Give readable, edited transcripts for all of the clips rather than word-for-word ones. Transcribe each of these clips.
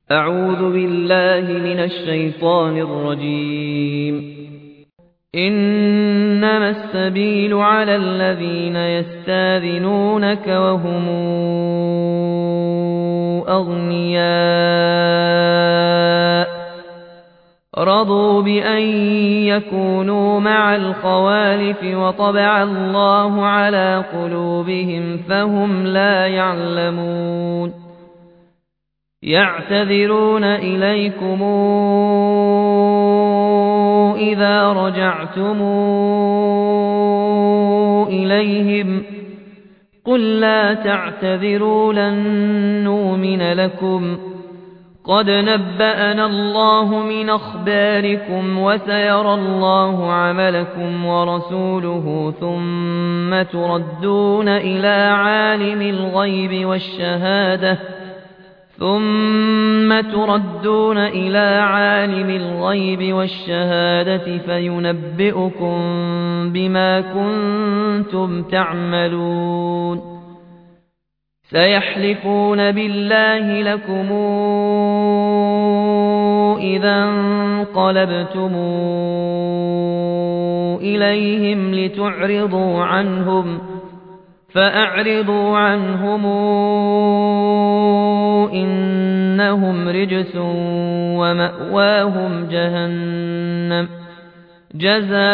أعوذ بالله من الشيطان الرجيم. إنما السبيل على الذين يستاذنونك وهم أغنياء رضوا بأن يكونوا مع الخوالف وطبع الله على قلوبهم فهم لا يعلمون. يعتذرون إليكم إذا رجعتم إليهم قل لا تعتذروا لن نؤمن لكم قد نبأنا الله من أخباركم وسيرى الله عملكم ورسوله ثم تردون إلى عالم الغيب والشهادة فينبئكم بما كنتم تعملون. سيحلفون بالله لكم إذا انقلبتم إليهم لتعرضوا عنهم فأعرضوا عنهم إنهم رجس ومأواهم جهنم جزاء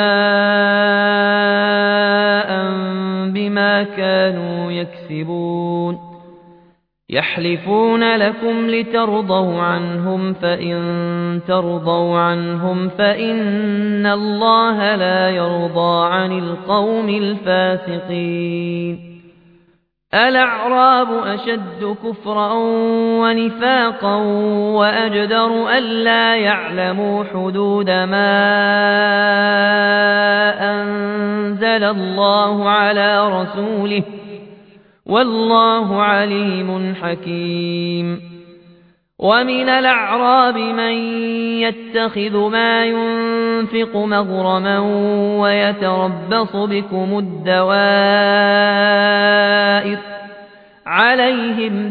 بما كانوا يكسبون. يحلفون لكم لترضوا عنهم فإن ترضوا عنهم فإن الله لا يرضى عن القوم الفاسقين. الأعراب أشد كفرا ونفاقا وأجدر ألا يعلموا حدود ما أنزل الله على رسوله والله عليم حكيم. ومن الأعراب من يتخذ ما ينفق مغرما ويتربص بكم الدوائر عليهم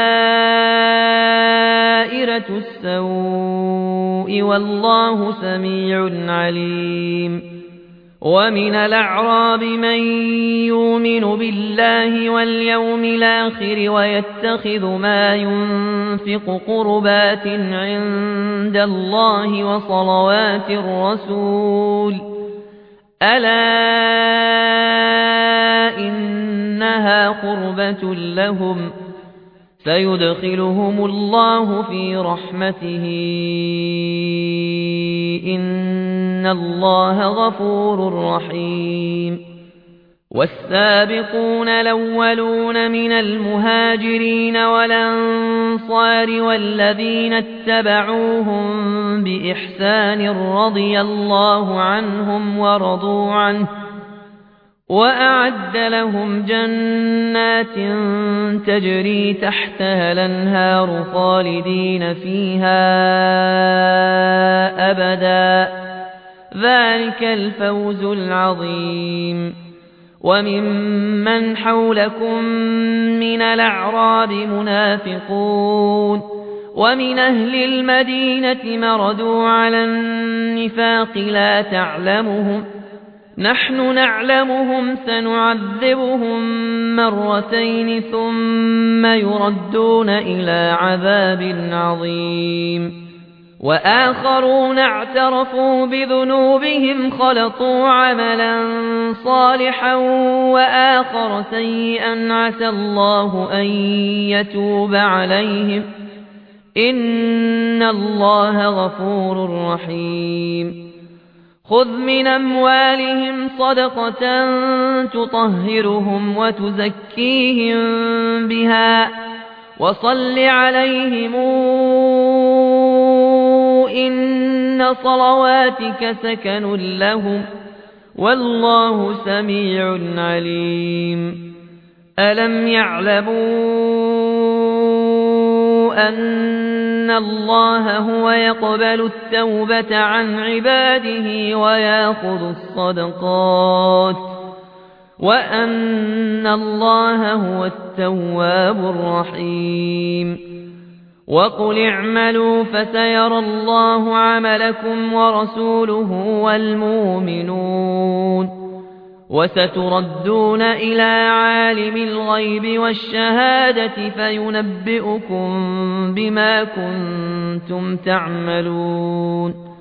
دائرة السوء والله سميع عليم. ومن الأعراب من يؤمن بالله واليوم الآخر ويتخذ ما ينفق قربات عند الله وصلوات الرسول ألا إنها قربة لهم سيدخلهم الله في رحمته إن الله غفور رحيم. والسابقون الأولون من المهاجرين والأنصار والذين اتبعوهم بإحسان رضي الله عنهم ورضوا عنه وأعد لهم جنات تجري تحتها الأنهار خالدين فيها أبدا ذلك الفوز العظيم. وممن حولكم من الأعراب منافقون ومن أهل المدينة مردوا على النفاق لا تعلمهم نحن نعلمهم سنعذبهم مرتين ثم يردون إلى عذاب عظيم. وآخرون اعترفوا بذنوبهم خلطوا عملا صالحا وآخر سيئا عسى الله أن يتوب عليهم إن الله غفور رحيم. خذ من أموالهم صدقة تطهرهم وتزكيهم بها وصل عليهم إن صلواتك سكن لهم والله سميع عليم. ألم يعلموا أن الله هو يقبل التوبة عن عباده ويأخذ الصدقات وأن الله هو التواب الرحيم. وقل اعملوا فسيرى الله عملكم ورسوله والمؤمنون وستردون إلى عالم الغيب والشهادة فينبئكم بما كنتم تعملون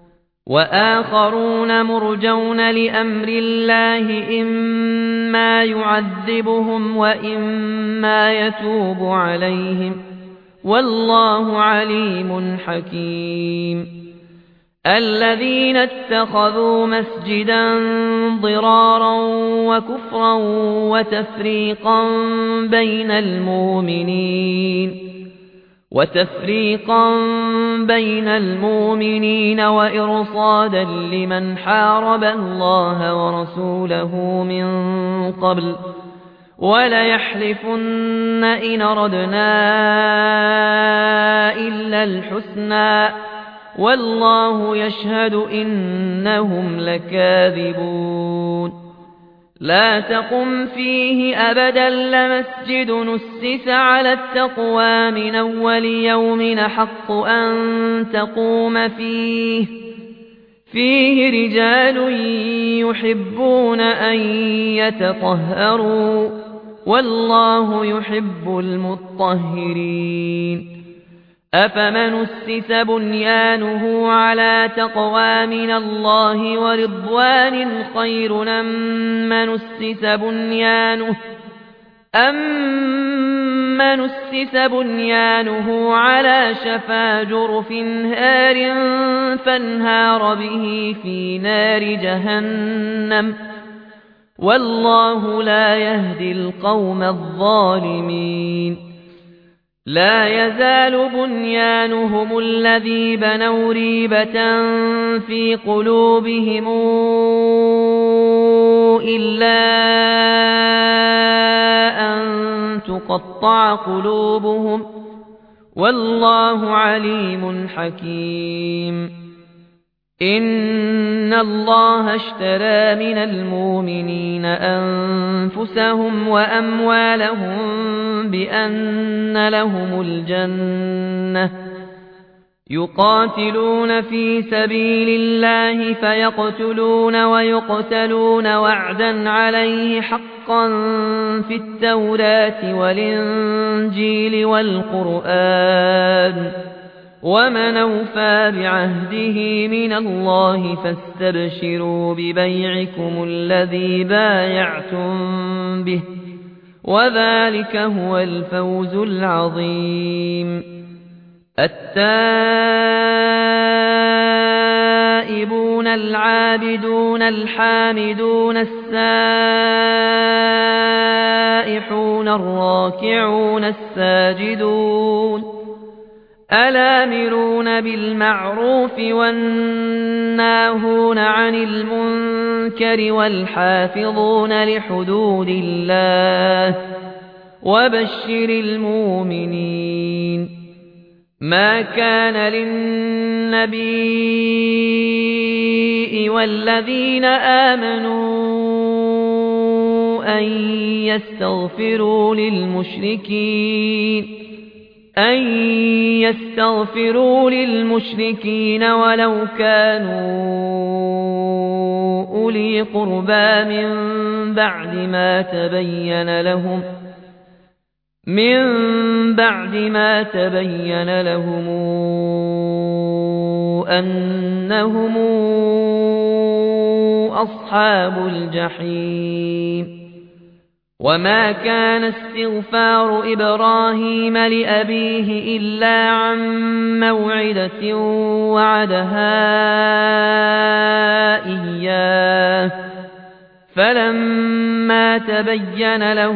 وآخرون مرجون لأمر الله إما يعذبهم وإما يتوب عليهم والله عليم حكيم الذين اتخذوا مسجدا ضرارا وكفرا وتفريقا بين المؤمنين وإرصادا لمن حارب الله ورسوله من قبل وليحلفن إن أردنا إلا الحسنى والله يشهد إنهم لكاذبون لا تقم فيه أبدا لمسجد نسس على التقوى من أول يوم حق أن تقوم فيه رجال يحبون أن يتطهروا والله يحب المطهرين أفمن أسس بنيانه على تقوى من الله ورضوان خير أمن أسس بنيانه على شفا جرف هار فانهار به في نار جهنم والله لا يهدي القوم الظالمين لا يزال بنيانهم الذي بنوا ريبة في قلوبهم إلا أن تقطع قلوبهم والله عليم حكيم إن الله اشترى من المؤمنين أنفسهم وأموالهم بأن لهم الجنة يقاتلون في سبيل الله فيقتلون ويقتلون وعدا عليه حقا في التوراة والإنجيل والقرآن ومن أوفى بعهده من الله فاستبشروا ببيعكم الذي بايعتم به وذلك هو الفوز العظيم التائبون العابدون الحامدون السائحون الراكعون الساجدون الآمرون بالمعروف والناهون عن المنكر والحافظون لحدود الله وبشر المؤمنين ما كان للنبي والذين آمنوا أن يستغفروا للمشركين ولو كانوا أولي قربى من بعد ما تبين لهم أنهم أصحاب الجحيم وما كان استغفار إبراهيم لأبيه إلا عن موعدة وعدها إياه فلما تبين له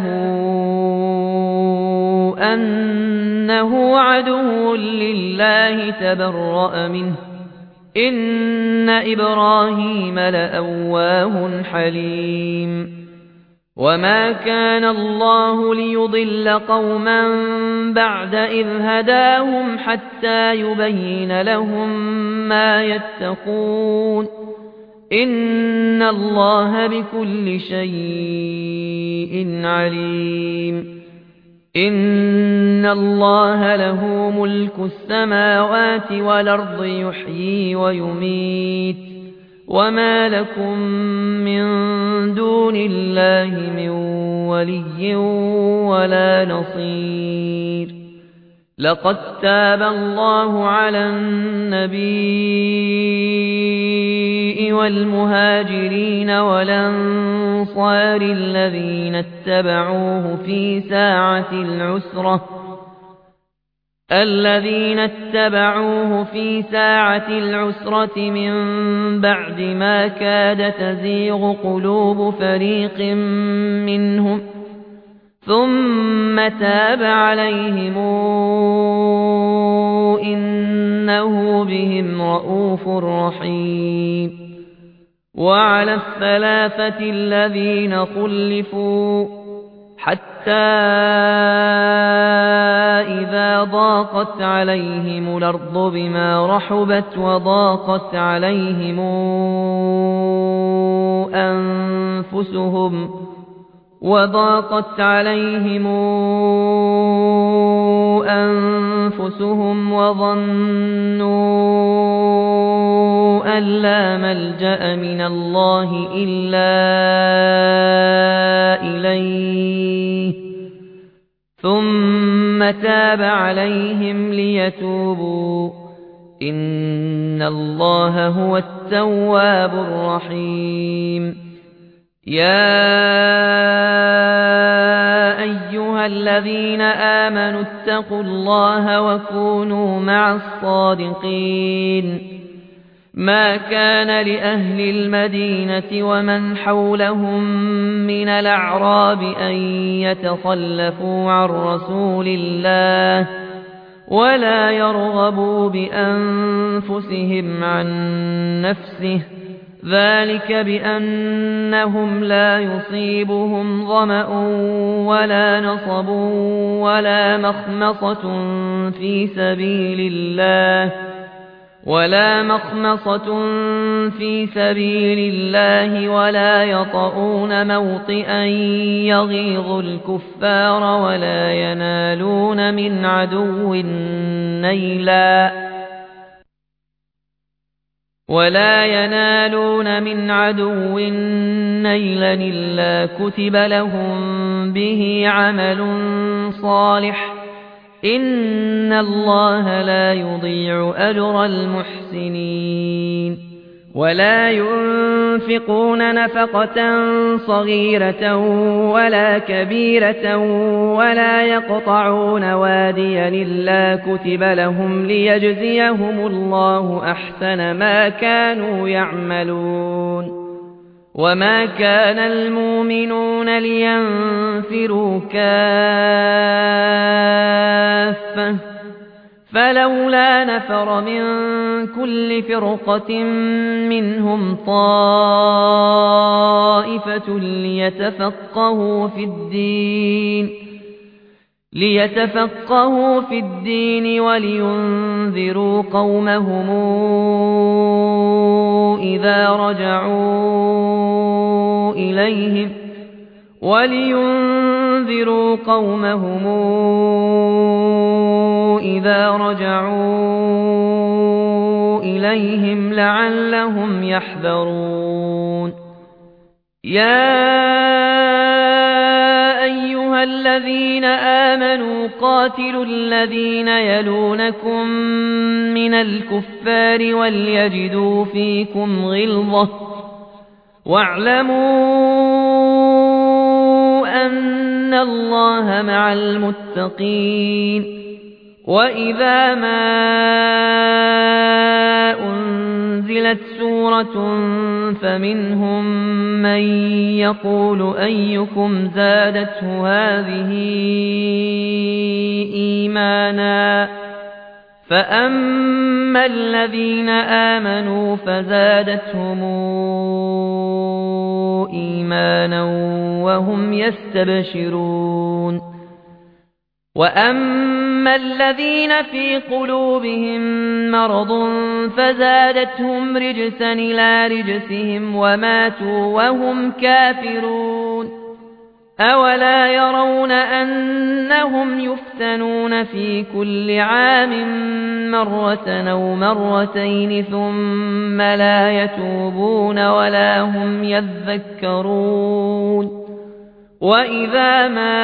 أنه عدو لله تبرأ منه إن إبراهيم لأواه حليم وما كان الله ليضل قوما بعد إذ هداهم حتى يبين لهم ما يتقون إن الله بكل شيء عليم إن الله له ملك السماوات والأرض يحيي ويميت وما لكم من دون الله من ولي ولا نصير لقد تاب الله على النبي والمهاجرين والأنصار الذين اتبعوه في ساعة العسرة من بعد ما كاد تزيغ قلوب فريق منهم ثم تاب عليهم إنه بهم رءوف رحيم وعلى الثلاثة الذين خلفوا حتى إذا ضاقت عليهم الأرض بما رحبت وضاقت عليهم أنفسهم وظنوا أن لا ملجأ من الله إلا إليه ثم تاب عليهم ليتوبوا إن الله هو التواب الرحيم يا أيها الذين آمنوا اتقوا الله وكونوا مع الصادقين ما كان لأهل المدينة ومن حولهم من الأعراب أن يتخلفوا عن رسول الله ولا يرغبوا بأنفسهم عن نفسه ذلك بأنهم لا يصيبهم ظمأ ولا نصب ولا مخمصة في سبيل الله ولا يطؤون موطئا يغيظ الكفار ولا ينالون من عدو نيلا إلا كتب لهم به عمل صالح إن الله لا يضيع أجر المحسنين ولا ينفقون نفقة صغيرة ولا كبيرة ولا يقطعون واديا إلا كتب لهم ليجزيهم الله أحسن ما كانوا يعملون وما كان المؤمنون لينفروا كافة فلولا نفر من كل فرقة منهم طائفة ليتفقهوا في الدين ولينذروا قومهم إذا رجعوا إليهم لعلهم يحذرون يا أيها الذين آمنوا قاتلوا الذين يلونكم من الكفار وليجدوا فيكم غلظة واعلموا أن الله مع المتقين وإذا ما أنزلت سورة فمنهم من يقول أيكم زادته هذه إيمانا فأما الذين آمنوا فزادتهم إيمانا وهم يستبشرون وأما الذين في قلوبهم مرض فزادتهم رجسا إلى رجسهم وماتوا وهم كافرون أولا يرون أنهم يفتنون في كل عام مرة أو مرتين ثم لا يتوبون ولا هم يذكرون وإذا ما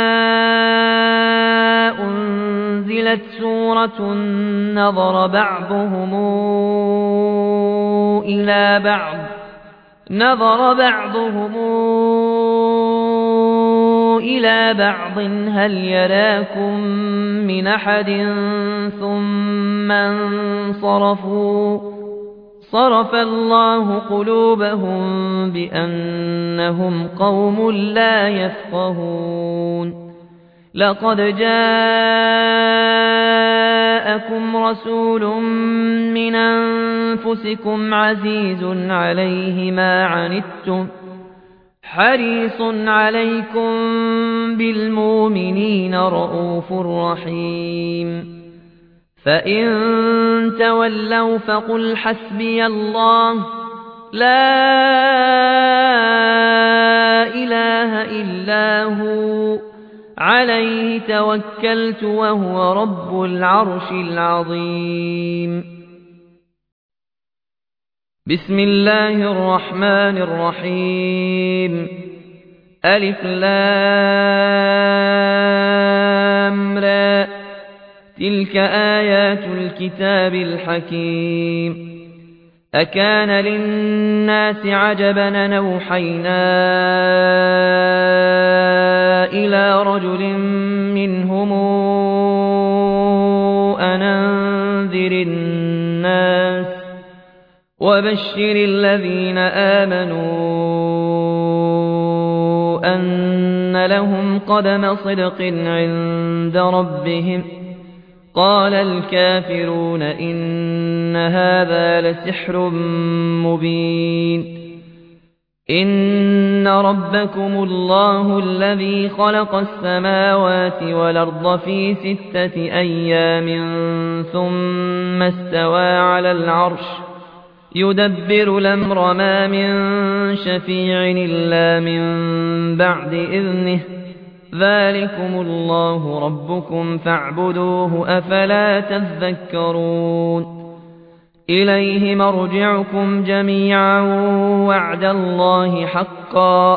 أنزلت سورة نظر بعضهم إلى بعض هل يراكم من أحد ثم انصرفوا صرف الله قلوبهم بأنهم قوم لا يفقهون لقد جاءكم رسول من أنفسكم عزيز عليه ما عنتم حريص عليكم بالمؤمنين رءوف رحيم فإن تولوا فقل حسبي الله لا إله إلا هو عليه توكلت وهو رب العرش العظيم بسم الله الرحمن الرحيم ألف لام را تلك آيات الكتاب الحكيم أكان للناس عجبا أن أوحينا إلى رجل منهم أن أنذر الناس وبشر الذين آمنوا أن لهم قدم صدق عند ربهم قال الكافرون إن هذا لسحر مبين إن ربكم الله الذي خلق السماوات والأرض في 6 أيام ثم استوى على العرش يدبر الأمر ما من شفيع إلا من بعد إذنه ذلكم الله ربكم فاعبدوه أفلا تذكرون إليه مرجعكم جميعا وعد الله حقا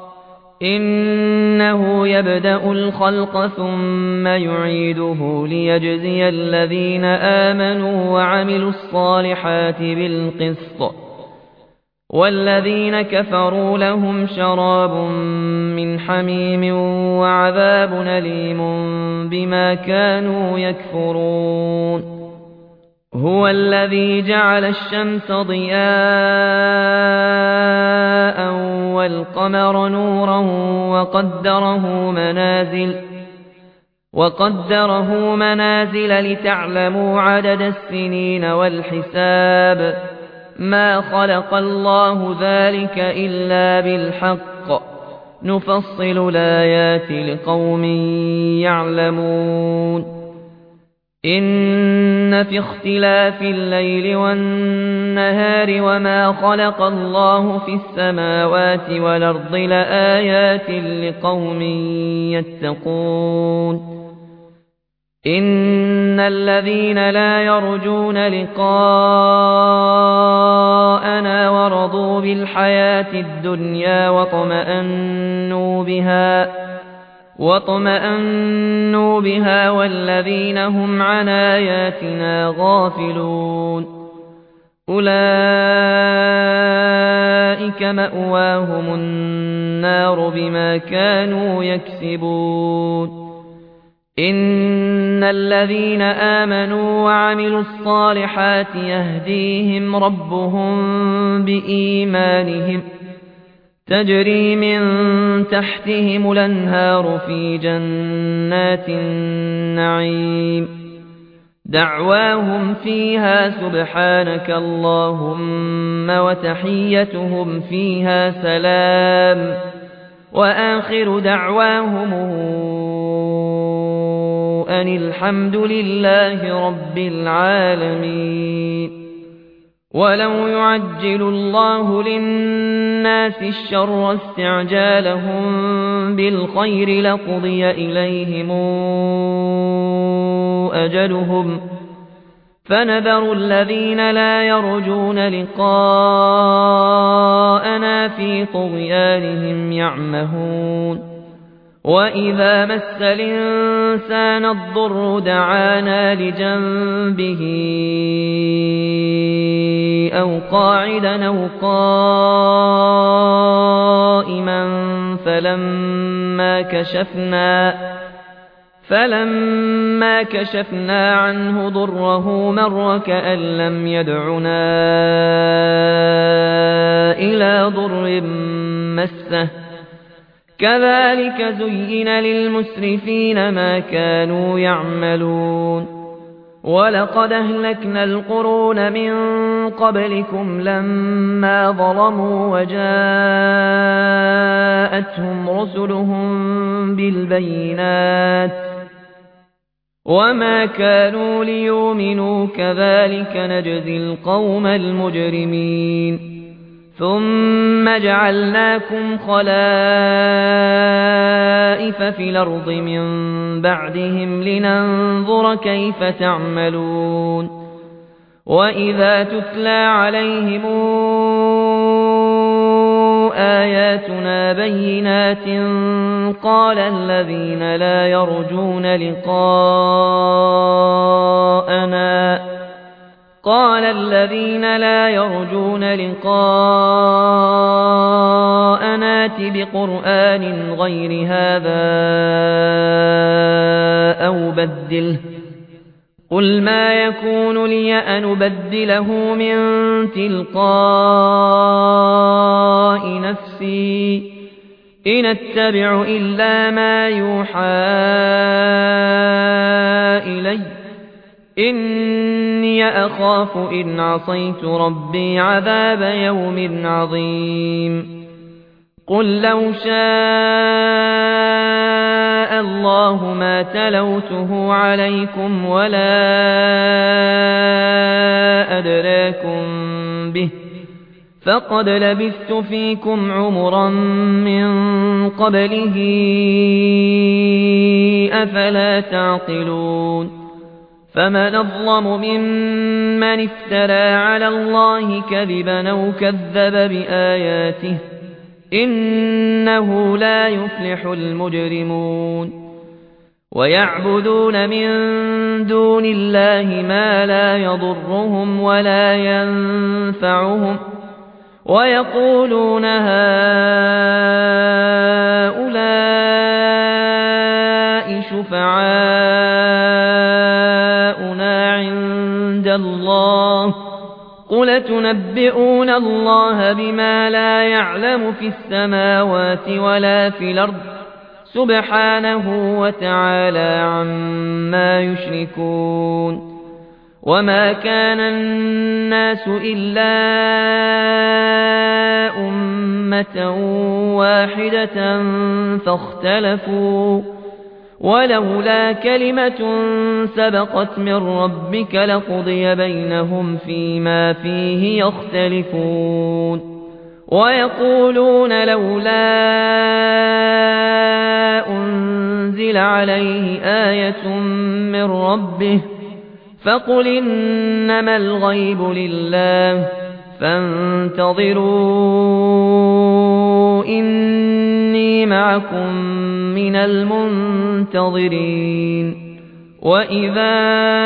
إنه يبدأ الخلق ثم يعيده ليجزي الذين آمنوا وعملوا الصالحات بالقسط والذين كفروا لهم شراب من حميم وعذاب أليم بما كانوا يكفرون هو الذي جعل الشمس ضياء والقمر نورا وقدره منازل لتعلموا عدد السنين والحساب ما خلق الله ذلك إلا بالحق نفصل الآيات لقوم يعلمون إن في اختلاف الليل والنهار وما خلق الله في السماوات والأرض لآيات لقوم يتقون إن الذين لا يرجون لقاءنا ورضوا بالحياة الدنيا واطمأنوا بها والذين هم عن آياتنا غافلون أولئك مأواهم النار بما كانوا يكسبون إن الذين آمنوا وعملوا الصالحات يهديهم ربهم بإيمانهم تجري من تحتهم الأنهار في جنات النعيم دعواهم فيها سبحانك اللهم وتحيتهم فيها سلام وآخر دعواهم أن الحمد لله رب العالمين ولو يعجل الله للناس الشر استعجالهم بالخير لقضي إليهم أجلهم فنذر الذين لا يرجون لقاءنا في طغيانهم يعمهون وإذا مس الإنسان الضر دعانا لجنبه أو قاعدا أو قائما فلما كشفنا عنه ضره مر كأن لم يدعنا إلى ضر مسه كذلك زين للمسرفين ما كانوا يعملون ولقد أهلكنا القرون من قبلكم لما ظلموا وجاءتهم رسلهم بالبينات وما كانوا ليؤمنوا كذلك نجزي القوم المجرمين ثم جعلناكم خلائف في الأرض من بعدهم لننظر كيف تعملون وإذا تتلى عليهم آياتنا بينات قال الذين لا يرجون لقاءنا ائت بقرآن غير هذا أو بدله قل ما يكون لي أن أبدله من تلقاء نفسي إن أتبع إلا ما يوحى إلي إني أخاف إن عصيت ربي عذاب يوم عظيم قل لو شاء الله ما تلوته عليكم ولا أدراكم به فقد لبثت فيكم عمرا من قبله أفلا تعقلون فمن أظلم ممن افترى على الله كذبا أو كذب بآياته إنه لا يفلح المجرمون ويعبدون من دون الله ما لا يضرهم ولا ينفعهم ويقولون هؤلاء شفعاؤنا عند الله قل تنبئون الله بما لا يعلم في السماوات ولا في الأرض سبحانه وتعالى عما يشركون وما كان الناس إلا أمة واحدة فاختلفوا ولولا كلمة سبقت من ربك لقضي بينهم فيما فيه يختلفون ويقولون لولا أنزل عليه آية من ربه فقل إنما الغيب لله فانتظروا إني معكم من المنتظرين وإذا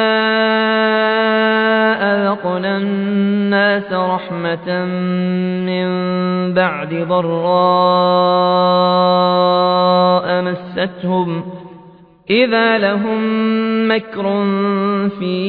أذقنا الناس رحمة من بعد ضراء مستهم إذا لهم مكر في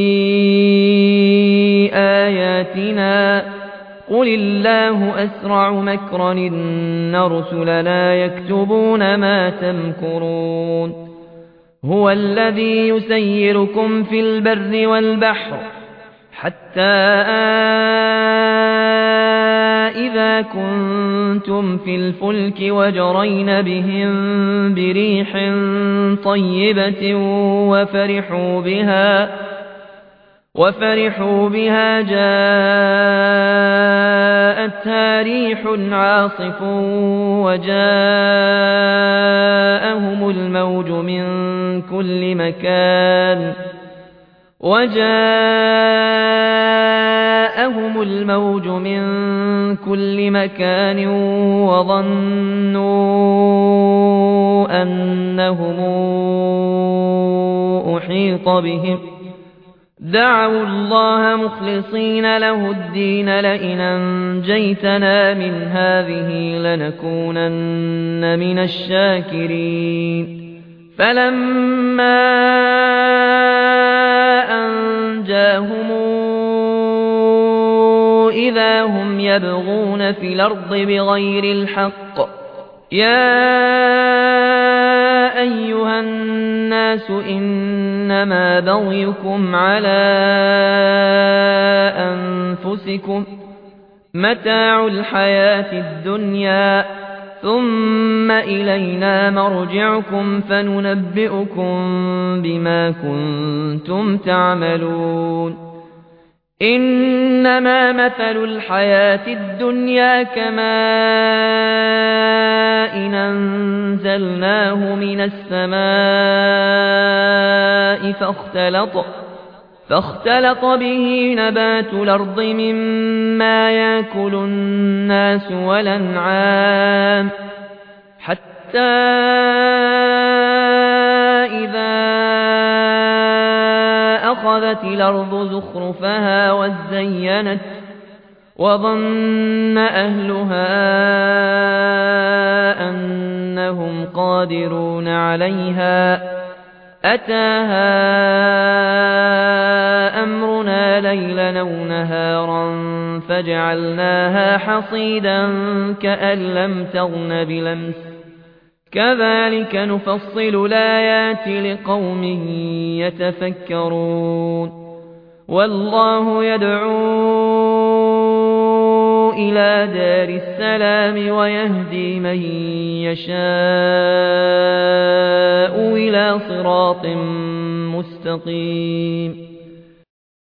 آياتنا قل الله أسرع مكرا إن رسلنا يكتبون ما تمكرون هو الذي يسيركم في البر والبحر حتى إذا كنتم في الفلك وجرين بهم بريح طيبة وفرحوا بها جاءتها ريح عاصف وجاءهم الموج من كل مكان وظنوا أنهم أحيط بهم دعوا الله مخلصين له الدين لئن أنجيتنا من هذه لنكونن من الشاكرين فلما أنجاهم إذا هم يبغون في الأرض بغير الحق يا أيها الناس إنما بغيكم على أنفسكم متاع الحياة الدنيا ثم إلينا مرجعكم فننبئكم بما كنتم تعملون إنما مثل الحياة الدنيا كماء أنزلناه من السماء فاختلط به نبات الأرض مما يأكل الناس والأنعام حتى إذا أخذت الأرض زخرفها وزينت وظن أهلها أنهم قادرون عليها أتاها أمرنا ليلا أو نهارا فجعلناها حصيدا كأن لم تغن بلمس كذلك نفصل الآيات لقوم يتفكرون والله يدعو إلى دار السلام ويهدي من يشاء إلى صراط مستقيم